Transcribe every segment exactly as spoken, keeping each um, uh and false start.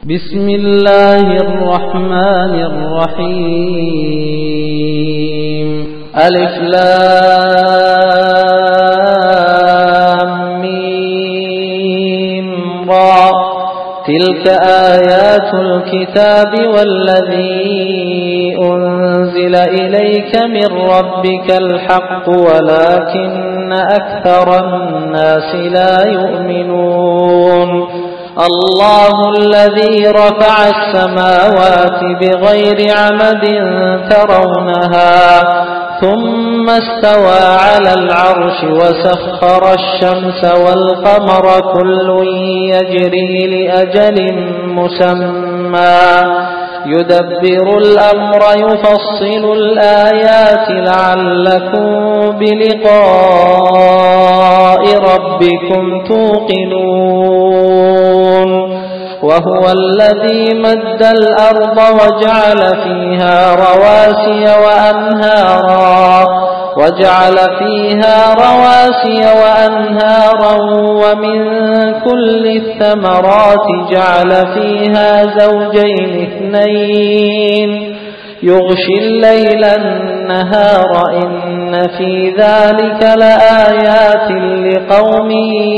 بسم الله الرحمن الرحيم. ألف لام ميم را. تلك آيات الكتاب والذي أنزل إليك من ربك الحق ولكن أكثر الناس لا يؤمنون. الله الذي رفع السماوات بغير عمد ترونها ثم استوى على العرش وسخر الشمس والقمر كل يجري لأجل مسمى يدبر الأمر يفصل الآيات لعلكم بلقاء ربكم توقنون. وهو الذي مد الأرض وجعل فيها رواسي وأنهارا وجعل فيها رواسي وأنهارا ومن كل الثمرات جعل فيها زوجين اثنين يغشي الليل النهار إن في ذلك لآيات لقوم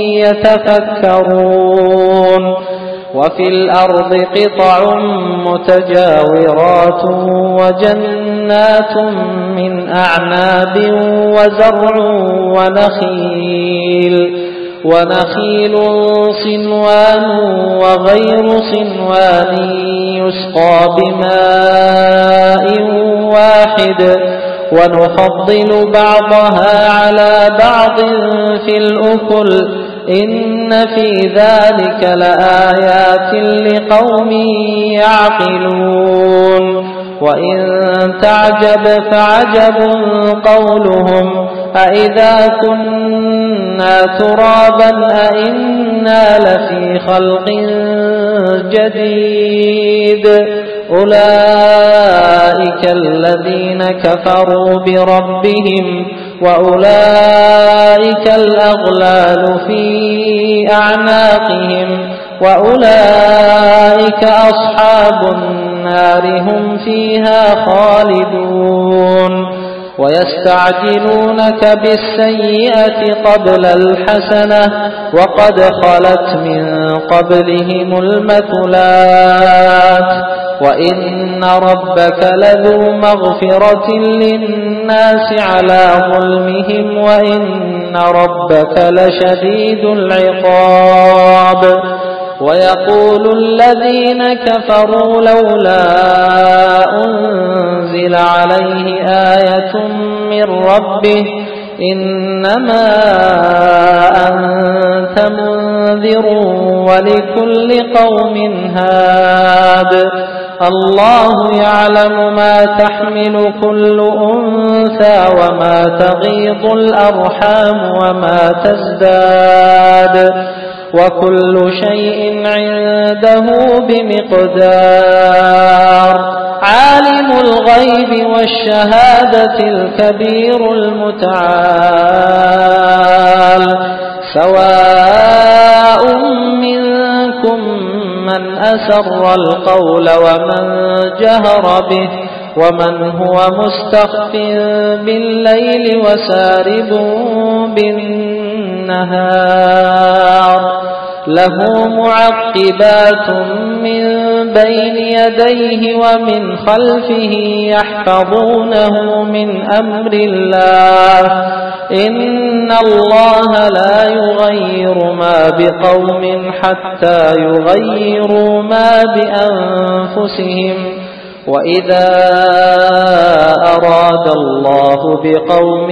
يتفكرون. وفي الأرض قطع متجاورات وجنات من أعناب وزرع ونخيل ونخيل صنوان وغير صنوان يسقى بماء واحد ونفضل بعضها على بعض في الأكل إن في ذلك لآيات لقوم يعقلون. وإن تعجب فعجب قولهم أإذا كنا ترابا أإنا لفي خلق جديد أولئك الذين كفروا بربهم وأولئك الأغلال في أعناقهم وأولئك أصحاب النار هم فيها خالدون. ويستعجلونك بالسيئة قبل الحسنة وقد خلت من قبلهم المثلات وإن ربك لذو مغفرة للناس على ظلمهم وإن ربك لشديد العقاب. ويقول الذين كفروا لولا أنزل عليه آية من ربه إنما أنت منذر ولكل قوم هاد. الله يعلم ما تحمل كل أنثى وما تغيض الأرحام وما تزداد وكل شيء عنده بمقدار. عالم الغيب والشهادة الكبير المتعال. سواء منكم من أسر القول ومن جهر به ومن هو مستخف بالليل وسارب بالنهار. له معقبات من بين يديه ومن خلفه يحفظونه من أمر الله إن الله لا يغير ما بقوم حتى يغيروا ما بأنفسهم. وإذا أراد الله بقوم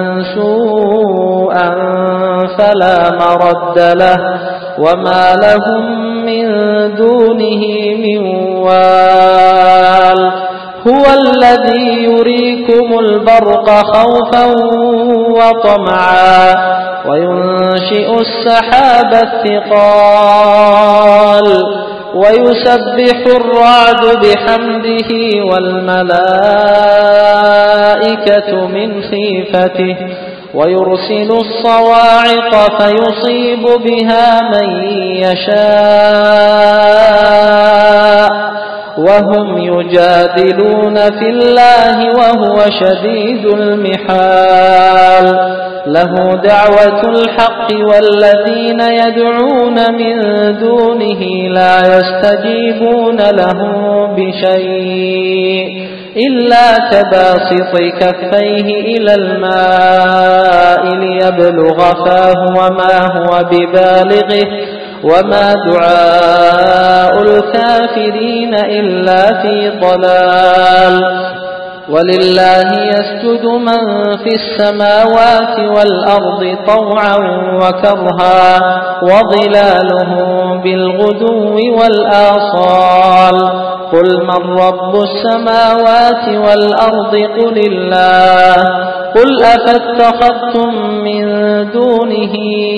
سوءا فلا مرد له وما لهم من دونه من وال. هو الذي يريكم البرق خوفا وطمعا وينشئ السحاب الثقال ويسبح الرعد بحمده والملائكة من خيفته ويرسل الصواعق فيصيب بها من يشاء وهم يجادلون في الله وهو شديد المحال له دعوة الحق والذين يدعون من دونه لا يستجيبون له بشيء إلا كباسط كفيه إلى الماء ليبلغ فاه وما هو ببالغه وما دعاء الكافرين إلا في ضلال ولله يسجد من في السماوات والأرض طوعا وكرها وظلالهم بالغدو والآصال قل من رب السماوات والأرض قل الله قل أفاتخذتم من دونه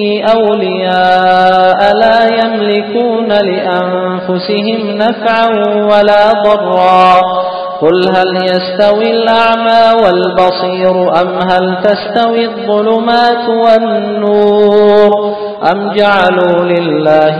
أولياء لا يملكون لأنفسهم نفعا ولا ضرا قل هل يستوي الأعمى والبصير أم هل تستوي الظلمات والنور أم جعلوا لله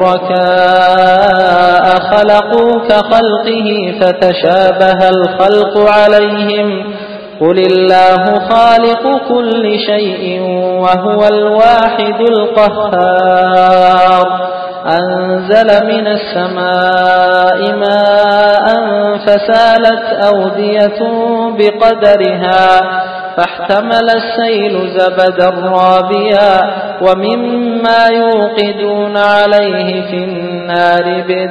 شركاء خلقوا كخلقه فتشابه الخلق عليهم قل الله خالق كل شيء وهو الواحد القهار أنزل من السماء ماء فسالت أودية بقدرها فاحتمل السيل زبدا رابيا ومما يوقدون عليه في النار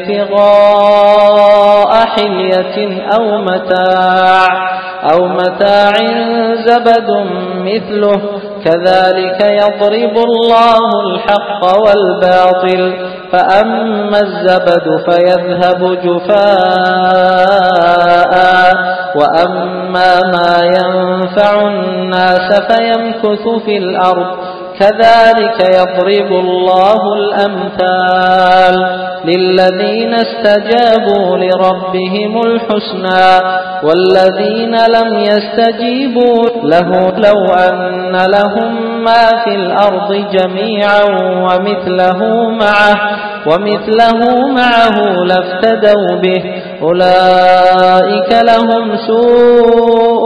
ابتغاء حلية أو متاع أو متاع زبد مثله كذلك يضرب الله الحق والباطل فأما الزبد فيذهب جفاء وأما ما ينفع الناس فيمكث في الأرض كذلك يضرب الله الأمثال للذين استجابوا لربهم الحسنى والذين لم يستجيبوا له لو أن لهم ما في الأرض جميعا ومثله معه ومثله معه لافتدوا به أولئك لهم سوء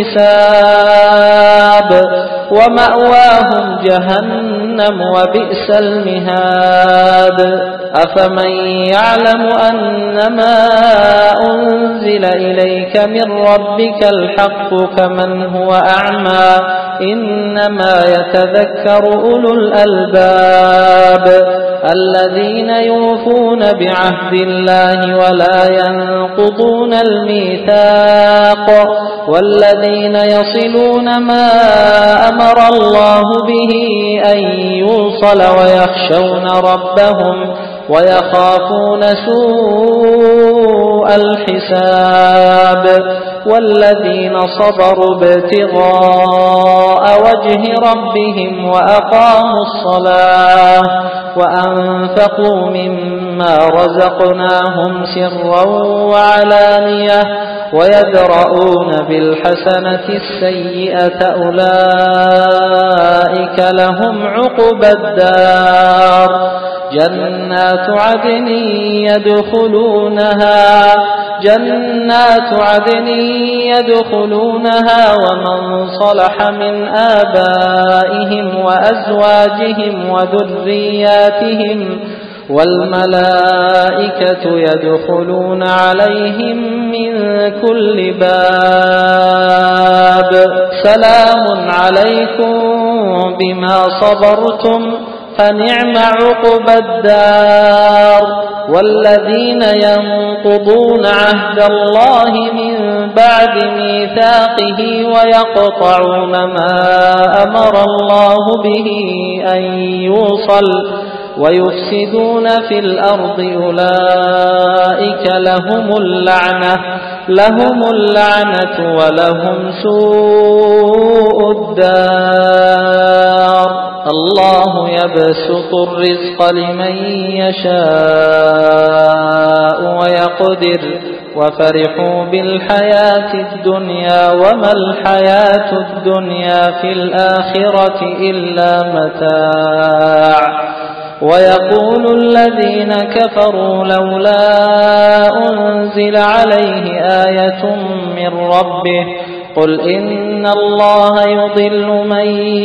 الحساب ومأواهم جهنم وبئس المهاد أفمن يعلم أنما أنزل إليك من ربك الحق كمن هو أعمى إنما يتذكر أولو الألباب الذين يوفون بعهد الله ولا ينقضون الميثاق والذين يصلون ما أمر الله به أن يوصل ويخشون ربهم ويخافون سوء الحساب والذين صبروا ابتغاء وجه ربهم وأقاموا الصلاة وأنفقوا مما رزقناهم سرا وعلانية ويدرؤون بالحسنة السيئة أولئك لهم عقبى الدار جنات عدن يدخلونها جنات عدن يدخلونها ومن صلح من آبائهم وأزواجهم وذرياتهم والملائكة يدخلون عليهم من كل باب سلام عليكم بما صبرتم فنعم عقبى الدار والذين ينقضون عهد الله من بعد ميثاقه ويقطعون ما أمر الله به أن يوصل ويفسدون في الأرض أولئك لهم اللعنة لهم اللعنة ولهم سوء الدار الله يبسط الرزق لمن يشاء ويقدر وفرحوا بالحياة الدنيا وما الحياة الدنيا في الآخرة إلا متاع ويقول الذين كفروا لولا أنزل أنزل عليه آية من ربه قل إن الله يضل من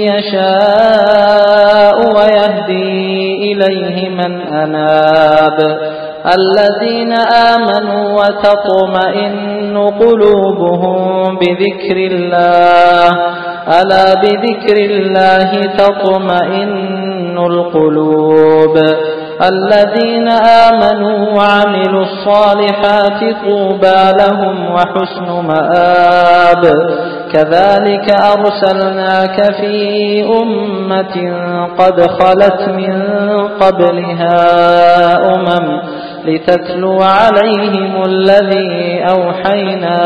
يشاء ويهدي إليه من أناب الذين آمنوا وتطمئن قلوبهم بذكر الله ألا بذكر الله تطمئن القلوب الذين آمنوا وعملوا الصالحات طوبى لهم وحسن مآب كذلك أرسلناك في أمة قد خلت من قبلها أمم لتتلو عليهم الذي أوحينا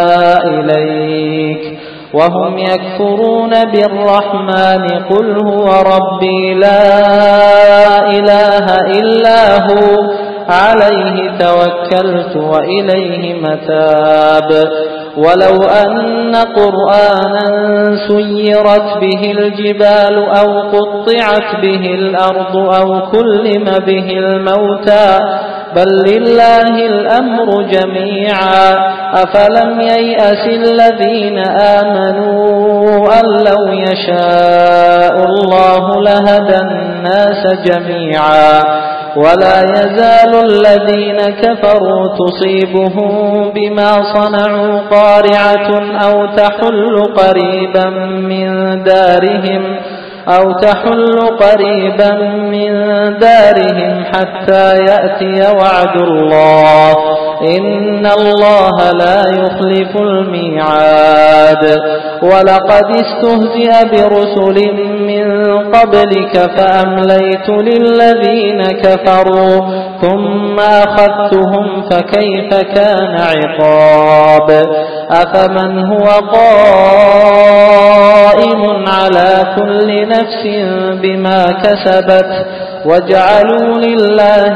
إليك وهم يكفرون بالرحمن قل هو ربي لا إله إلا هو عليه توكلت وإليه متاب ولو أن قرآنا سيرت به الجبال أو قطعت به الأرض أو كلم به الموتى بل لله الأمر جميعا أفلم ييأس الذين آمنوا أن لو يشاء الله لهدى الناس جميعا ولا يزال الذين كفروا تصيبهم بما صنعوا قارعة أو تحل قريبا من دارهم أو تحل قريبا من دارهم حتى يأتي وعد الله إن الله لا يخلف الميعاد ولقد استهزئ برسل من قبلك فأمليت للذين كفروا ثم أخذتهم فكيف كان عقاب أفمن هو قائم على كل نفس بما كسبت وجعلوا لله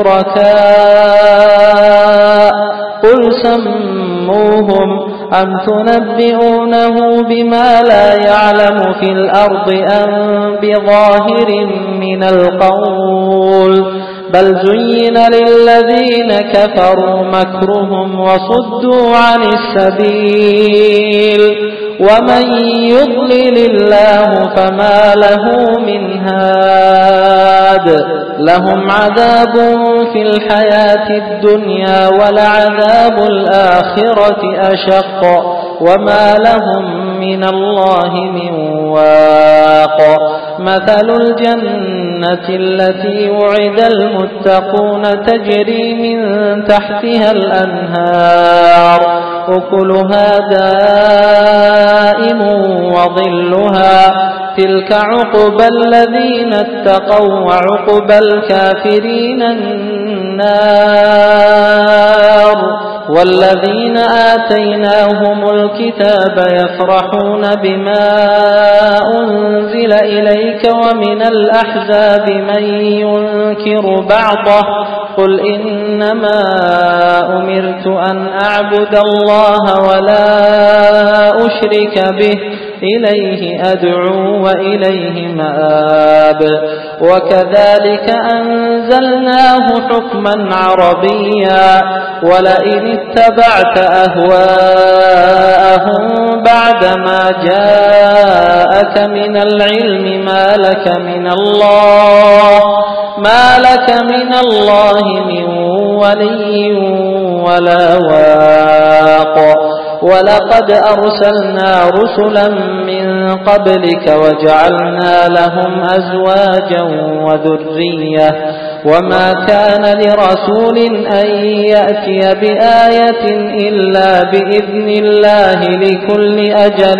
شركاء قل سموهم أم تنبئونه بما لا يعلم في الأرض أم بظاهر من القول بل زين للذين كفروا مكرهم وصدوا عن السبيل ومن يضلل الله فما له من هاد لهم عذاب في الحياة الدنيا ولعذاب الآخرة أشق وما لهم من الله من واق مثل الجنة التي وعد المتقون تجري من تحتها الأنهار أكلها دائم وظلها تلك عقبى الذين اتقوا وعقبى الكافرين النار والذين آتيناهم الكتاب يفرحون بما أنزل إليك ومن الأحزاب من ينكر بعضه قل إنما أمرت أن أعبد الله ولا أشرك به إليه أدعو وإليه مآب وكذلك أنزلناه حكما عربيا ولئن اتبعت أهواءهم بعدما جاءك من العلم ما لك من الله ما لك من الله من ولي ولا واق ولقد أرسلنا رسلا من قبلك وجعلنا لهم أزواجا وذرية وما كان لرسول أن يأتي بآية إلا بإذن الله لكل أجل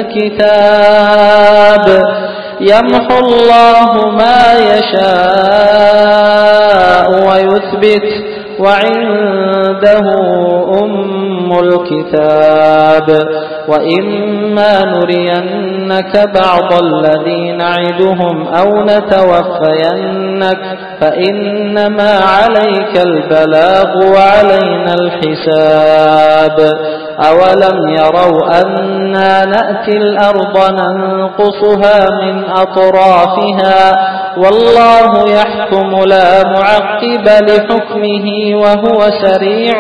كتاب يمحو الله ما يشاء ويثبت وعنده أم الكتاب وإما نرينك بعض الذي نعدهم أو نتوفينك فإنما عليك البلاغ وعلينا الحساب أولم يروا أنا نأتي الأرض ننقصها من أطرافها والله يحكم لا معقب لحكمه وهو سريع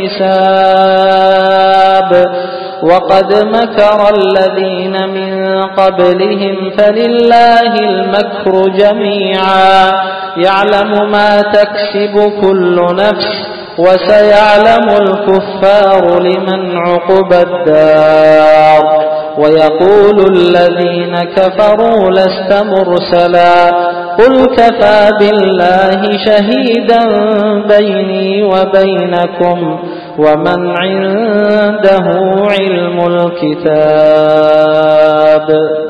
الحساب وقد مكر الذين من قبلهم فلله المكر جميعا يعلم ما تكسب كل نفس وسيعلم الكفار لمن عقبى الدار ويقول الذين كفروا لست مرسلا قل كفى بالله شهيدا بيني وبينكم ومن عنده علم الكتاب.